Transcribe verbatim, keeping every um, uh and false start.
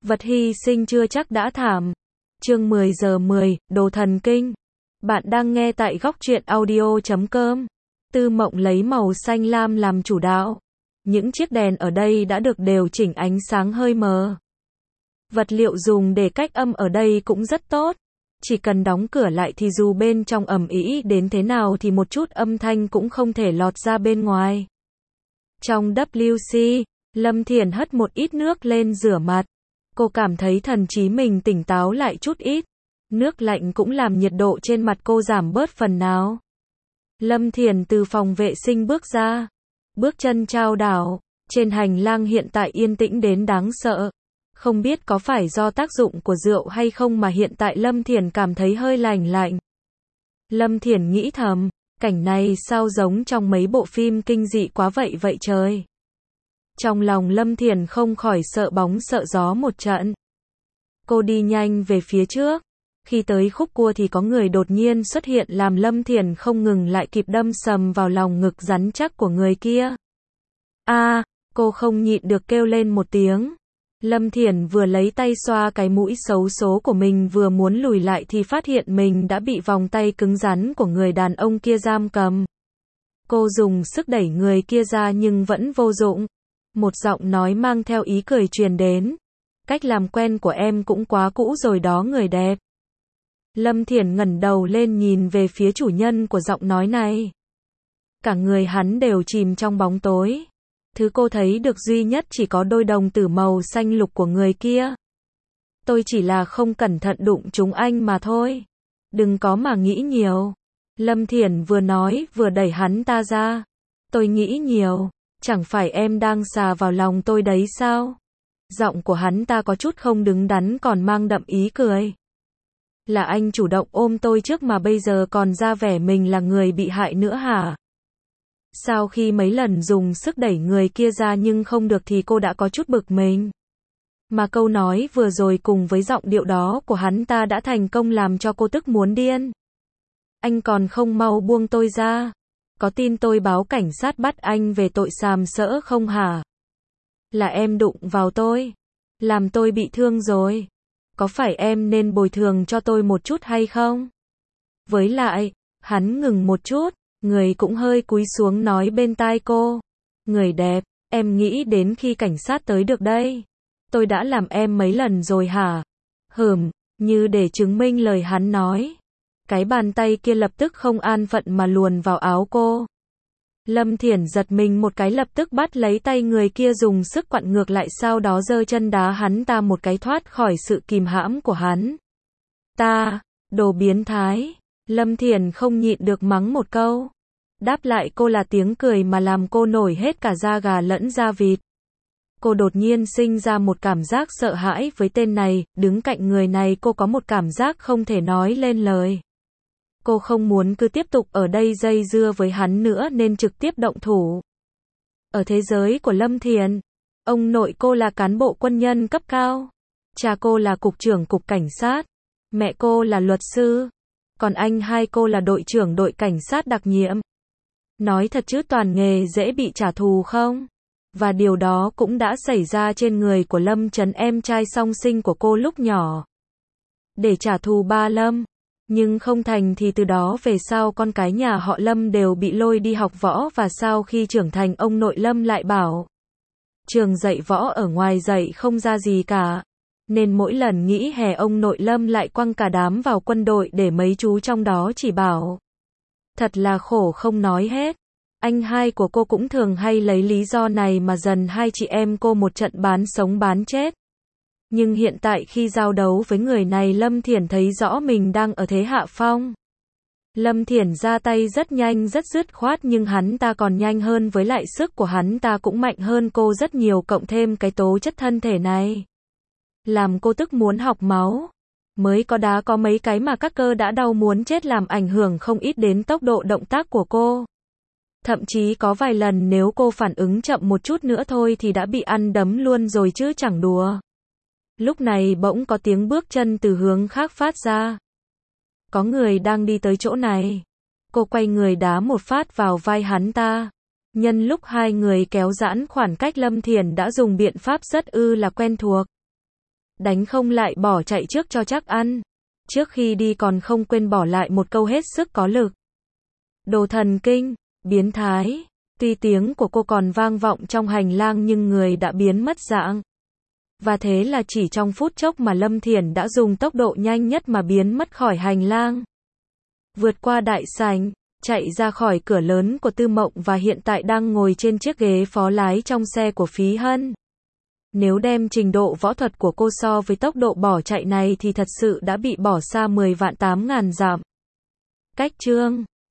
Vật hy sinh chưa chắc đã thảm. Chương mười giờ mười, đồ thần kinh. Bạn đang nghe tại góc truyện audio chấm com. Tư Mộng lấy màu xanh lam làm chủ đạo. Những chiếc đèn ở đây đã được điều chỉnh ánh sáng hơi mờ. Vật liệu dùng để cách âm ở đây cũng rất tốt. Chỉ cần đóng cửa lại thì dù bên trong ầm ĩ đến thế nào thì một chút âm thanh cũng không thể lọt ra bên ngoài. Trong vê kép xê, Lâm Thiển hất một ít nước lên rửa mặt. Cô cảm thấy thần trí mình tỉnh táo lại chút ít. Nước lạnh cũng làm nhiệt độ trên mặt cô giảm bớt phần nào. Lâm Thiển từ phòng vệ sinh bước ra. Bước chân chao đảo. Trên hành lang hiện tại yên tĩnh đến đáng sợ. Không biết có phải do tác dụng của rượu hay không mà hiện tại Lâm Thiển cảm thấy hơi lành lạnh. Lâm Thiển nghĩ thầm, cảnh này sao giống trong mấy bộ phim kinh dị quá vậy vậy trời. Trong lòng Lâm Thiển không khỏi sợ bóng sợ gió một trận. Cô đi nhanh về phía trước. Khi tới khúc cua thì có người đột nhiên xuất hiện làm Lâm Thiển không ngừng lại kịp đâm sầm vào lòng ngực rắn chắc của người kia. A, à, cô không nhịn được kêu lên một tiếng. Lâm Thiển vừa lấy tay xoa cái mũi xấu số của mình vừa muốn lùi lại thì phát hiện mình đã bị vòng tay cứng rắn của người đàn ông kia giam cầm. Cô dùng sức đẩy người kia ra nhưng vẫn vô dụng. Một giọng nói mang theo ý cười truyền đến. Cách làm quen của em cũng quá cũ rồi đó người đẹp. Lâm Thiển ngẩng đầu lên nhìn về phía chủ nhân của giọng nói này. Cả người hắn đều chìm trong bóng tối. Thứ cô thấy được duy nhất chỉ có đôi đồng tử màu xanh lục của người kia. Tôi chỉ là không cẩn thận đụng chúng anh mà thôi. Đừng có mà nghĩ nhiều. Lâm Thiển vừa nói vừa đẩy hắn ta ra. Tôi nghĩ nhiều. Chẳng phải em đang xà vào lòng tôi đấy sao? Giọng của hắn ta có chút không đứng đắn còn mang đậm ý cười. Là anh chủ động ôm tôi trước mà bây giờ còn ra vẻ mình là người bị hại nữa hả? Sau khi mấy lần dùng sức đẩy người kia ra nhưng không được thì cô đã có chút bực mình. Mà câu nói vừa rồi cùng với giọng điệu đó của hắn ta đã thành công làm cho cô tức muốn điên. Anh còn không mau buông tôi ra. Có tin tôi báo cảnh sát bắt anh về tội sàm sỡ không hả? Là em đụng vào tôi. Làm tôi bị thương rồi. Có phải em nên bồi thường cho tôi một chút hay không? Với lại, hắn ngừng một chút. Người cũng hơi cúi xuống nói bên tai cô. Người đẹp, em nghĩ đến khi cảnh sát tới được đây. Tôi đã làm em mấy lần rồi hả? Hừm, như để chứng minh lời hắn nói. Cái bàn tay kia lập tức không an phận mà luồn vào áo cô. Lâm Thiển giật mình một cái lập tức bắt lấy tay người kia dùng sức quặn ngược lại sau đó giơ chân đá hắn ta một cái thoát khỏi sự kìm hãm của hắn. Ta, đồ biến thái. Lâm Thiển không nhịn được mắng một câu. Đáp lại cô là tiếng cười mà làm cô nổi hết cả da gà lẫn da vịt. Cô đột nhiên sinh ra một cảm giác sợ hãi với tên này, đứng cạnh người này cô có một cảm giác không thể nói lên lời. Cô không muốn cứ tiếp tục ở đây dây dưa với hắn nữa nên trực tiếp động thủ. Ở thế giới của Lâm Thiển, ông nội cô là cán bộ quân nhân cấp cao. Cha cô là cục trưởng cục cảnh sát. Mẹ cô là luật sư. Còn anh hai cô là đội trưởng đội cảnh sát đặc nhiệm. Nói thật chứ toàn nghề dễ bị trả thù không? Và điều đó cũng đã xảy ra trên người của Lâm Trấn em trai song sinh của cô lúc nhỏ. Để trả thù ba Lâm. Nhưng không thành thì từ đó về sau con cái nhà họ Lâm đều bị lôi đi học võ và sau khi trưởng thành ông nội Lâm lại bảo. Trường dạy võ ở ngoài dạy không ra gì cả. Nên mỗi lần nghỉ hè ông nội Lâm lại quăng cả đám vào quân đội để mấy chú trong đó chỉ bảo. Thật là khổ không nói hết. Anh hai của cô cũng thường hay lấy lý do này mà dần hai chị em cô một trận bán sống bán chết. Nhưng hiện tại khi giao đấu với người này Lâm Thiển thấy rõ mình đang ở thế hạ phong. Lâm Thiển ra tay rất nhanh rất dứt khoát nhưng hắn ta còn nhanh hơn với lại sức của hắn ta cũng mạnh hơn cô rất nhiều cộng thêm cái tố chất thân thể này. Làm cô tức muốn học máu. Mới có đá có mấy cái mà các cơ đã đau muốn chết làm ảnh hưởng không ít đến tốc độ động tác của cô. Thậm chí có vài lần nếu cô phản ứng chậm một chút nữa thôi thì đã bị ăn đấm luôn rồi chứ chẳng đùa. Lúc này bỗng có tiếng bước chân từ hướng khác phát ra. Có người đang đi tới chỗ này. Cô quay người đá một phát vào vai hắn ta. Nhân lúc hai người kéo giãn khoảng cách Lâm Thiển đã dùng biện pháp rất ư là quen thuộc. Đánh không lại bỏ chạy trước cho chắc ăn. Trước khi đi còn không quên bỏ lại một câu hết sức có lực. Đồ thần kinh, biến thái. Tuy tiếng của cô còn vang vọng trong hành lang nhưng người đã biến mất dạng. Và thế là chỉ trong phút chốc mà Lâm Thiển đã dùng tốc độ nhanh nhất mà biến mất khỏi hành lang. Vượt qua đại sảnh, chạy ra khỏi cửa lớn của Tư Mộng và hiện tại đang ngồi trên chiếc ghế phó lái trong xe của Phí Hân. Nếu đem trình độ võ thuật của cô so với tốc độ bỏ chạy này thì thật sự đã bị bỏ xa mười vạn tám ngàn dặm. Cách chương